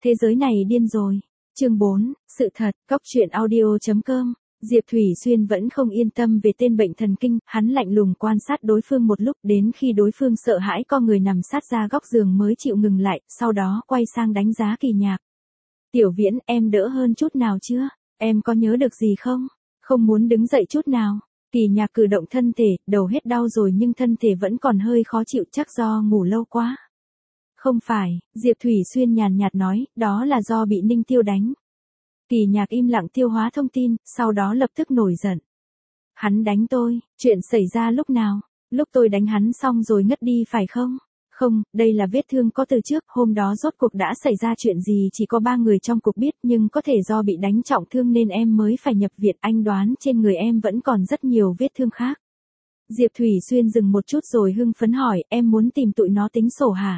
Thế giới này điên rồi. Chương 4, sự thật, Cóc truyện audio.com. Diệp Thủy Xuyên vẫn không yên tâm về tên bệnh thần kinh, hắn lạnh lùng quan sát đối phương một lúc, đến khi đối phương sợ hãi co người nằm sát ra góc giường mới chịu ngừng lại, sau đó quay sang đánh giá Kỳ Nhạc. Tiểu Viễn, em đỡ hơn chút nào chưa? Em có nhớ được gì không? Không muốn đứng dậy chút nào. Kỳ Nhạc cử động thân thể, đầu hết đau rồi nhưng thân thể vẫn còn hơi khó chịu, chắc do ngủ lâu quá. Không phải, Diệp Thủy Xuyên nhàn nhạt nói, đó là do bị Ninh Tiêu đánh. Kỳ Nhạc im lặng tiêu hóa thông tin, sau đó lập tức nổi giận. Hắn đánh tôi, chuyện xảy ra lúc nào? Lúc tôi đánh hắn xong rồi ngất đi phải không? Không, đây là vết thương có từ trước, hôm đó rốt cuộc đã xảy ra chuyện gì chỉ có 3 người trong cuộc biết, nhưng có thể do bị đánh trọng thương nên em mới phải nhập viện, anh đoán trên người em vẫn còn rất nhiều vết thương khác. Diệp Thủy Xuyên dừng một chút rồi hưng phấn hỏi, em muốn tìm tụi nó tính sổ hả?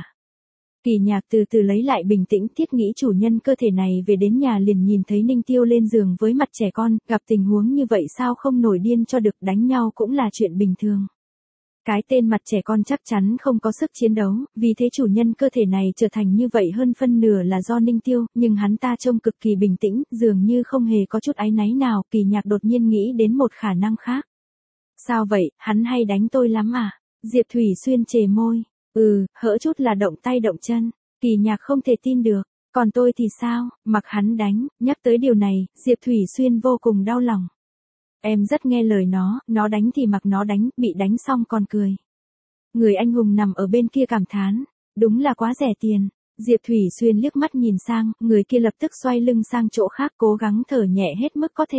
Kỳ Nhạc từ từ lấy lại bình tĩnh, thiết nghĩ chủ nhân cơ thể này về đến nhà liền nhìn thấy Ninh Tiêu lên giường với mặt trẻ con, gặp tình huống như vậy sao không nổi điên cho được, đánh nhau cũng là chuyện bình thường. Cái tên mặt trẻ con chắc chắn không có sức chiến đấu, vì thế chủ nhân cơ thể này trở thành như vậy hơn phân nửa là do Ninh Tiêu, nhưng hắn ta trông cực kỳ bình tĩnh, dường như không hề có chút áy náy nào. Kỳ Nhạc đột nhiên nghĩ đến một khả năng khác. Sao vậy, hắn hay đánh tôi lắm à? Diệp Thủy Xuyên chề môi. Hỡ chút là động tay động chân. Kỳ Nhạc không thể tin được. Còn tôi thì sao, mặc hắn đánh, nhắc tới điều này, Diệp Thủy Xuyên vô cùng đau lòng. Em rất nghe lời nó đánh thì mặc nó đánh, bị đánh xong còn cười. Người anh hùng nằm ở bên kia cảm thán, đúng là quá rẻ tiền. Diệp Thủy Xuyên liếc mắt nhìn sang, người kia lập tức xoay lưng sang chỗ khác cố gắng thở nhẹ hết mức có thể.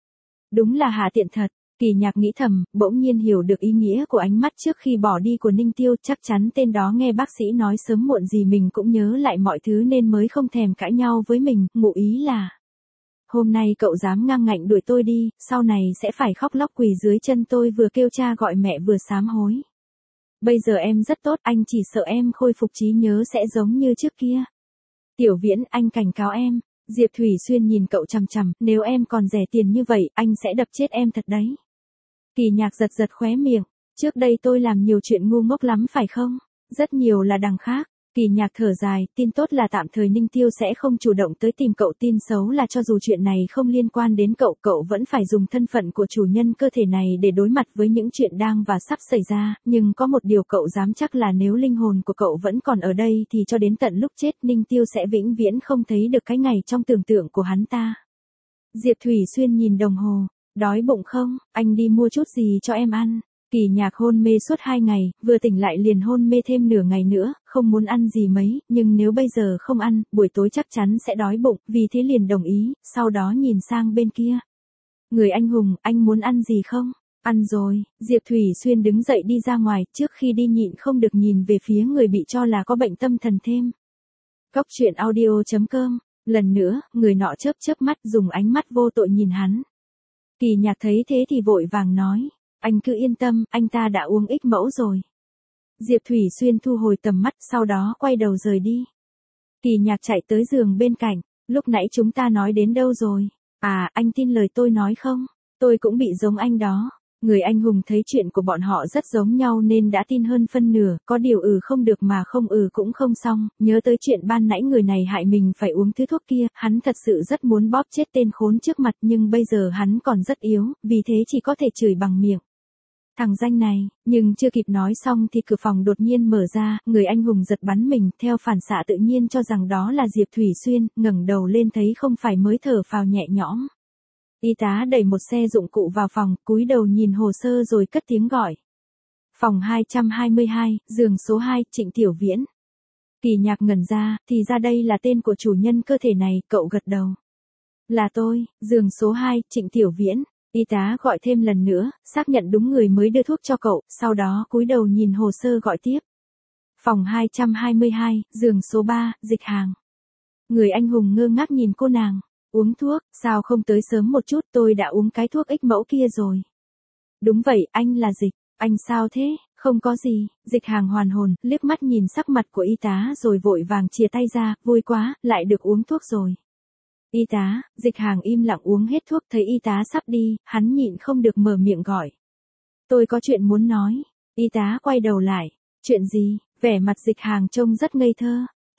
Đúng là hạ tiện thật. Kỳ Nhạc nghĩ thầm, bỗng nhiên hiểu được ý nghĩa của ánh mắt trước khi bỏ đi của Ninh Tiêu, chắc chắn tên đó nghe bác sĩ nói sớm muộn gì mình cũng nhớ lại mọi thứ nên mới không thèm cãi nhau với mình, ngụ ý là hôm nay cậu dám ngang ngạnh đuổi tôi đi, sau này sẽ phải khóc lóc quỳ dưới chân tôi, vừa kêu cha gọi mẹ vừa sám hối. Bây giờ em rất tốt, anh chỉ sợ em khôi phục trí nhớ sẽ giống như trước kia. Tiểu Viễn, anh cảnh cáo em. Diệp Thủy Xuyên nhìn cậu chằm chằm, nếu em còn rẻ tiền như vậy, anh sẽ đập chết em thật đấy. Kỳ Nhạc giật giật khóe miệng, trước đây tôi làm nhiều chuyện ngu ngốc lắm phải không? Rất nhiều là đằng khác. Kỳ Nhạc thở dài, tin tốt là tạm thời Ninh Tiêu sẽ không chủ động tới tìm cậu, tin xấu là cho dù chuyện này không liên quan đến cậu, cậu vẫn phải dùng thân phận của chủ nhân cơ thể này để đối mặt với những chuyện đang và sắp xảy ra, nhưng có một điều cậu dám chắc là nếu linh hồn của cậu vẫn còn ở đây thì cho đến tận lúc chết Ninh Tiêu sẽ vĩnh viễn không thấy được cái ngày trong tưởng tượng của hắn ta. Diệp Thủy Xuyên nhìn đồng hồ, đói bụng không, anh đi mua chút gì cho em ăn. Kỳ Nhạc hôn mê suốt 2 ngày, vừa tỉnh lại liền hôn mê thêm nửa ngày nữa, không muốn ăn gì mấy, nhưng nếu bây giờ không ăn, buổi tối chắc chắn sẽ đói bụng, vì thế liền đồng ý, sau đó nhìn sang bên kia. Người anh hùng, anh muốn ăn gì không? Ăn rồi. Diệp Thủy Xuyên đứng dậy đi ra ngoài, trước khi đi nhịn không được nhìn về phía người bị cho là có bệnh tâm thần thêm. Cóc truyện audio.com. Lần nữa, người nọ chớp chớp mắt dùng ánh mắt vô tội nhìn hắn. Kỳ Nhạc thấy thế thì vội vàng nói. Anh cứ yên tâm, anh ta đã uống X mẫu rồi. Diệp Thủy Xuyên thu hồi tầm mắt, sau đó quay đầu rời đi. Kỳ Nhạc chạy tới giường bên cạnh, lúc nãy chúng ta nói đến đâu rồi? À, anh tin lời tôi nói không? Tôi cũng bị giống anh đó. Người anh hùng thấy chuyện của bọn họ rất giống nhau nên đã tin hơn phân nửa, có điều không được mà không cũng không xong, nhớ tới chuyện ban nãy người này hại mình phải uống thứ thuốc kia, hắn thật sự rất muốn bóp chết tên khốn trước mặt nhưng bây giờ hắn còn rất yếu, vì thế chỉ có thể chửi bằng miệng. Thằng danh này, nhưng chưa kịp nói xong thì cửa phòng đột nhiên mở ra, người anh hùng giật bắn mình, theo phản xạ tự nhiên cho rằng đó là Diệp Thủy Xuyên, ngẩng đầu lên thấy không phải mới thở phào nhẹ nhõm. Y tá đẩy một xe dụng cụ vào phòng, cúi đầu nhìn hồ sơ rồi cất tiếng gọi. Phòng 222, giường số 2, Trịnh Tiểu Viễn. Kỳ Nhạc ngẩn ra, thì ra đây là tên của chủ nhân cơ thể này, cậu gật đầu. Là tôi, giường số 2, Trịnh Tiểu Viễn. Y tá gọi thêm lần nữa, xác nhận đúng người mới đưa thuốc cho cậu, sau đó cúi đầu nhìn hồ sơ gọi tiếp. Phòng 222, giường số 3, Dịch Hàng. Người anh hùng ngơ ngác nhìn cô nàng. Uống thuốc, sao không tới sớm một chút, tôi đã uống cái thuốc X mẫu kia rồi. Đúng vậy, anh là Dịch, anh sao thế, không có gì. Dịch Hàng hoàn hồn, liếc mắt nhìn sắc mặt của y tá rồi vội vàng chìa tay ra, vui quá, lại được uống thuốc rồi. Y tá, Dịch Hàng im lặng uống hết thuốc, thấy y tá sắp đi, hắn nhịn không được mở miệng gọi. Tôi có chuyện muốn nói. Y tá quay đầu lại. Chuyện gì? Vẻ mặt Dịch Hàng trông rất ngây thơ.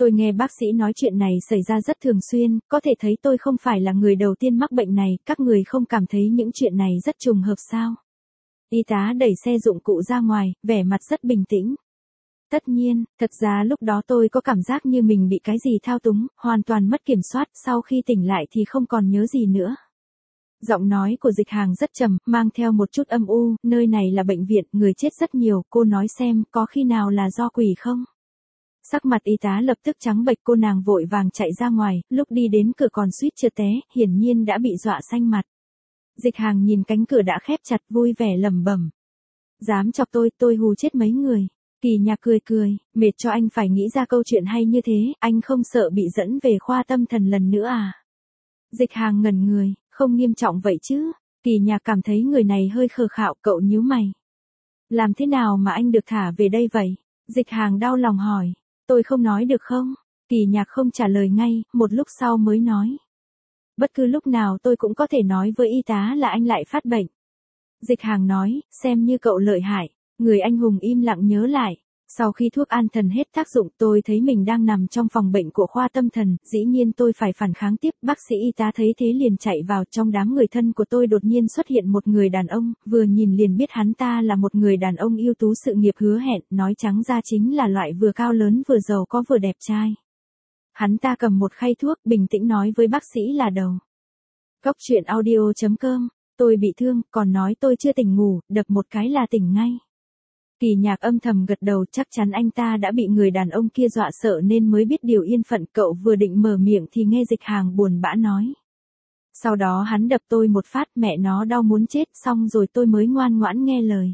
Tôi nghe bác sĩ nói chuyện này xảy ra rất thường xuyên, có thể thấy tôi không phải là người đầu tiên mắc bệnh này, các người không cảm thấy những chuyện này rất trùng hợp sao? Y tá đẩy xe dụng cụ ra ngoài, vẻ mặt rất bình tĩnh. Tất nhiên, thật ra lúc đó tôi có cảm giác như mình bị cái gì thao túng, hoàn toàn mất kiểm soát, sau khi tỉnh lại thì không còn nhớ gì nữa. Giọng nói của Dịch Hàng rất trầm, mang theo một chút âm u, nơi này là bệnh viện, người chết rất nhiều, cô nói xem, có khi nào là do quỷ không? Sắc mặt y tá lập tức trắng bệch, cô nàng vội vàng chạy ra ngoài, lúc đi đến cửa còn suýt trượt té, hiển nhiên đã bị dọa xanh mặt. Dịch Hàng nhìn cánh cửa đã khép chặt, vui vẻ lẩm bẩm. Dám chọc tôi hù chết mấy người. Kỳ Nhạc cười cười, mệt cho anh phải nghĩ ra câu chuyện hay như thế, anh không sợ bị dẫn về khoa tâm thần lần nữa à? Dịch Hàng ngẩn người, không nghiêm trọng vậy chứ? Kỳ Nhạc cảm thấy người này hơi khờ khạo, cậu nhíu mày. Làm thế nào mà anh được thả về đây vậy? Dịch Hàng đau lòng hỏi. Tôi không nói được không? Kỳ Nhạc không trả lời ngay, một lúc sau mới nói. Bất cứ lúc nào tôi cũng có thể nói với y tá là anh lại phát bệnh. Dịch Hàng nói, xem như cậu lợi hại. Người anh hùng im lặng nhớ lại. Sau khi thuốc an thần hết tác dụng, tôi thấy mình đang nằm trong phòng bệnh của khoa tâm thần, dĩ nhiên tôi phải phản kháng tiếp. Bác sĩ y tá thấy thế liền chạy vào, trong đám người thân của tôi đột nhiên xuất hiện một người đàn ông, vừa nhìn liền biết hắn ta là một người đàn ông ưu tú sự nghiệp hứa hẹn, nói trắng ra chính là loại vừa cao lớn vừa giàu có vừa đẹp trai. Hắn ta cầm một khay thuốc, bình tĩnh nói với bác sĩ là đầu. Góc truyện audio.com, tôi bị thương, còn nói tôi chưa tỉnh ngủ, đập một cái là tỉnh ngay. Kỳ Nhạc âm thầm gật đầu, chắc chắn anh ta đã bị người đàn ông kia dọa sợ nên mới biết điều yên phận. Cậu vừa định mở miệng thì nghe Dịch Hàng buồn bã nói. Sau đó hắn đập tôi một phát, mẹ nó đau muốn chết, xong rồi tôi mới ngoan ngoãn nghe lời.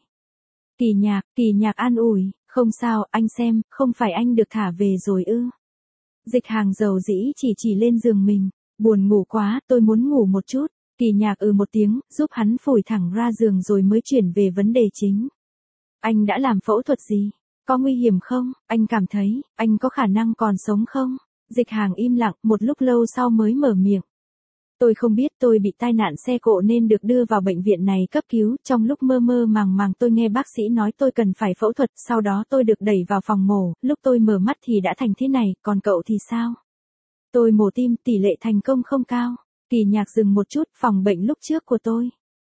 Kỳ Nhạc an ủi, không sao, anh xem, không phải anh được thả về rồi ư? Dịch Hàng dầu dĩ chỉ lên giường mình, buồn ngủ quá, tôi muốn ngủ một chút. Kỳ Nhạc một tiếng, giúp hắn phủi thẳng ra giường rồi mới chuyển về vấn đề chính. Anh đã làm phẫu thuật gì? Có nguy hiểm không? Anh cảm thấy, anh có khả năng còn sống không? Dịch Hàng im lặng, một lúc lâu sau mới mở miệng. Tôi không biết, tôi bị tai nạn xe cộ nên được đưa vào bệnh viện này cấp cứu, trong lúc mơ mơ màng màng tôi nghe bác sĩ nói tôi cần phải phẫu thuật, sau đó tôi được đẩy vào phòng mổ, lúc tôi mở mắt thì đã thành thế này, còn cậu thì sao? Tôi mổ tim, tỷ lệ thành công không cao. Kỳ Nhạc dừng một chút, phòng bệnh lúc trước của tôi.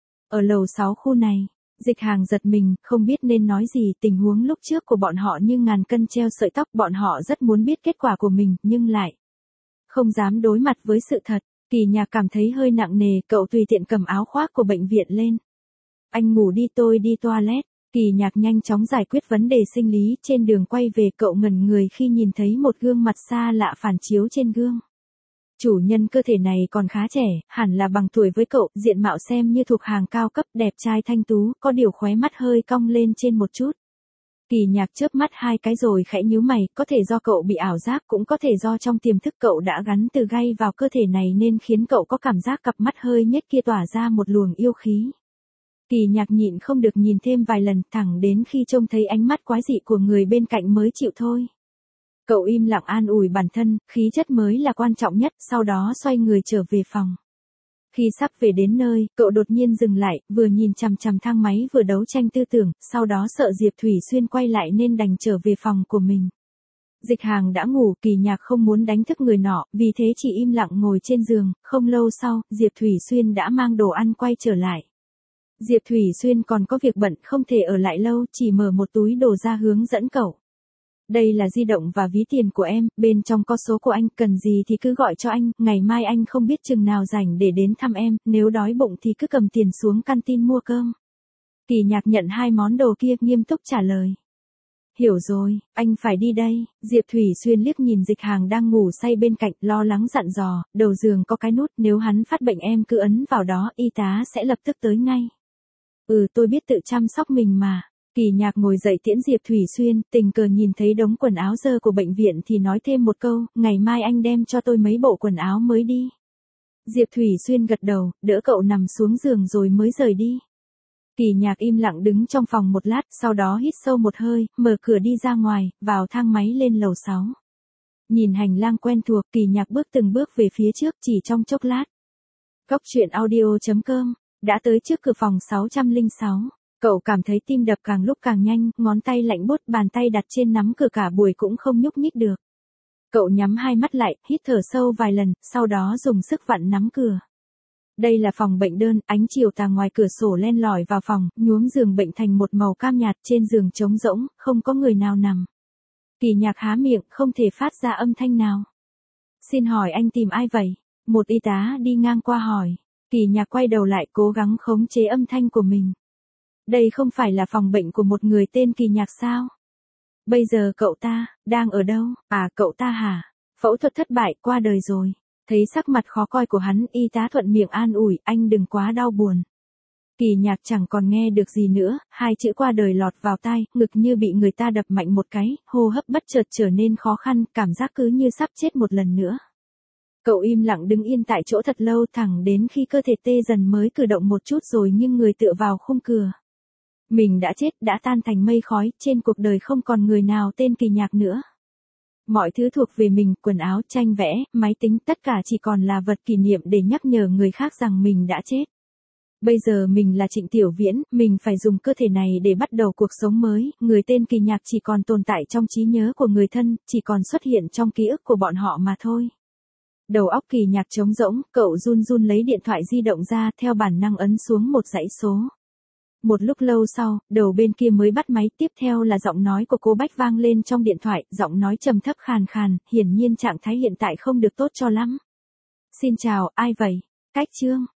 Ở lầu 6 khu này. Dịch Hàng giật mình, không biết nên nói gì, tình huống lúc trước của bọn họ như ngàn cân treo sợi tóc, bọn họ rất muốn biết kết quả của mình, nhưng lại không dám đối mặt với sự thật. Kỳ Nhạc cảm thấy hơi nặng nề, cậu tùy tiện cầm áo khoác của bệnh viện lên. Anh ngủ đi, tôi đi toilet. Kỳ Nhạc nhanh chóng giải quyết vấn đề sinh lý, trên đường quay về cậu ngẩn người khi nhìn thấy một gương mặt xa lạ phản chiếu trên gương. Chủ nhân cơ thể này còn khá trẻ, hẳn là bằng tuổi với cậu, diện mạo xem như thuộc hàng cao cấp, đẹp trai thanh tú, có điều khóe mắt hơi cong lên trên một chút. Kỳ Nhạc chớp mắt hai cái rồi khẽ nhíu mày, có thể do cậu bị ảo giác, cũng có thể do trong tiềm thức cậu đã gắn từ gai vào cơ thể này nên khiến cậu có cảm giác cặp mắt hơi nhếch kia tỏa ra một luồng yêu khí. Kỳ Nhạc nhịn không được nhìn thêm vài lần, thẳng đến khi trông thấy ánh mắt quái dị của người bên cạnh mới chịu thôi. Cậu im lặng an ủi bản thân, khí chất mới là quan trọng nhất, sau đó xoay người trở về phòng. Khi sắp về đến nơi, cậu đột nhiên dừng lại, vừa nhìn chằm chằm thang máy vừa đấu tranh tư tưởng, sau đó sợ Diệp Thủy Xuyên quay lại nên đành trở về phòng của mình. Dịch Hàng đã ngủ, Kỳ Nhạc không muốn đánh thức người nọ, vì thế chỉ im lặng ngồi trên giường, không lâu sau, Diệp Thủy Xuyên đã mang đồ ăn quay trở lại. Diệp Thủy Xuyên còn có việc bận, không thể ở lại lâu, chỉ mở một túi đồ ra hướng dẫn cậu. Đây là di động và ví tiền của em, bên trong có số của anh, cần gì thì cứ gọi cho anh, ngày mai anh không biết chừng nào rảnh để đến thăm em, nếu đói bụng thì cứ cầm tiền xuống canteen mua cơm. Kỳ Nhạc nhận hai món đồ kia, nghiêm túc trả lời. Hiểu rồi, anh phải đi đây. Diệp Thủy Xuyên liếc nhìn Dịch Hàng đang ngủ say bên cạnh, lo lắng dặn dò, đầu giường có cái nút, nếu hắn phát bệnh em cứ ấn vào đó, y tá sẽ lập tức tới ngay. Tôi biết tự chăm sóc mình mà. Kỳ Nhạc ngồi dậy tiễn Diệp Thủy Xuyên, tình cờ nhìn thấy đống quần áo dơ của bệnh viện thì nói thêm một câu, ngày mai anh đem cho tôi mấy bộ quần áo mới đi. Diệp Thủy Xuyên gật đầu, đỡ cậu nằm xuống giường rồi mới rời đi. Kỳ Nhạc im lặng đứng trong phòng một lát, sau đó hít sâu một hơi, mở cửa đi ra ngoài, vào thang máy lên lầu 6. Nhìn hành lang quen thuộc, Kỳ Nhạc bước từng bước về phía trước chỉ trong chốc lát. Góc truyện audio.com, đã tới trước cửa phòng 606. Cậu cảm thấy tim đập càng lúc càng nhanh, ngón tay lạnh buốt, bàn tay đặt trên nắm cửa cả buổi cũng không nhúc nhích được. Cậu nhắm hai mắt lại, hít thở sâu vài lần, sau đó dùng sức vặn nắm cửa. Đây là phòng bệnh đơn, ánh chiều tà ngoài cửa sổ len lỏi vào phòng, nhuốm giường bệnh thành một màu cam nhạt, trên giường trống rỗng, không có người nào nằm. Kỳ Nhạc há miệng, không thể phát ra âm thanh nào. Xin hỏi anh tìm ai vậy? Một y tá đi ngang qua hỏi. Kỳ Nhạc quay đầu lại cố gắng khống chế âm thanh của mình. Đây không phải là phòng bệnh của một người tên Kỳ Nhạc sao? Bây giờ cậu ta, đang ở đâu? À, cậu ta hả? Phẫu thuật thất bại, qua đời rồi. Thấy sắc mặt khó coi của hắn, y tá thuận miệng an ủi, anh đừng quá đau buồn. Kỳ Nhạc chẳng còn nghe được gì nữa, hai chữ qua đời lọt vào tai, ngực như bị người ta đập mạnh một cái, hô hấp bất chợt trở nên khó khăn, cảm giác cứ như sắp chết một lần nữa. Cậu im lặng đứng yên tại chỗ thật lâu, thẳng đến khi cơ thể tê dần mới cử động một chút rồi nghiêng người tựa vào khung cửa. Mình đã chết, đã tan thành mây khói, trên cuộc đời không còn người nào tên Kỳ Nhạc nữa. Mọi thứ thuộc về mình, quần áo, tranh vẽ, máy tính, tất cả chỉ còn là vật kỷ niệm để nhắc nhở người khác rằng mình đã chết. Bây giờ mình là Trịnh Tiểu Viễn, mình phải dùng cơ thể này để bắt đầu cuộc sống mới, người tên Kỳ Nhạc chỉ còn tồn tại trong trí nhớ của người thân, chỉ còn xuất hiện trong ký ức của bọn họ mà thôi. Đầu óc Kỳ Nhạc trống rỗng, cậu run run lấy điện thoại di động ra, theo bản năng ấn xuống một dãy số. Một lúc lâu sau, đầu bên kia mới bắt máy, tiếp theo là giọng nói của cô Bách vang lên trong điện thoại, giọng nói trầm thấp khàn khàn, hiển nhiên trạng thái hiện tại không được tốt cho lắm. Xin chào, ai vậy? Cách Trương.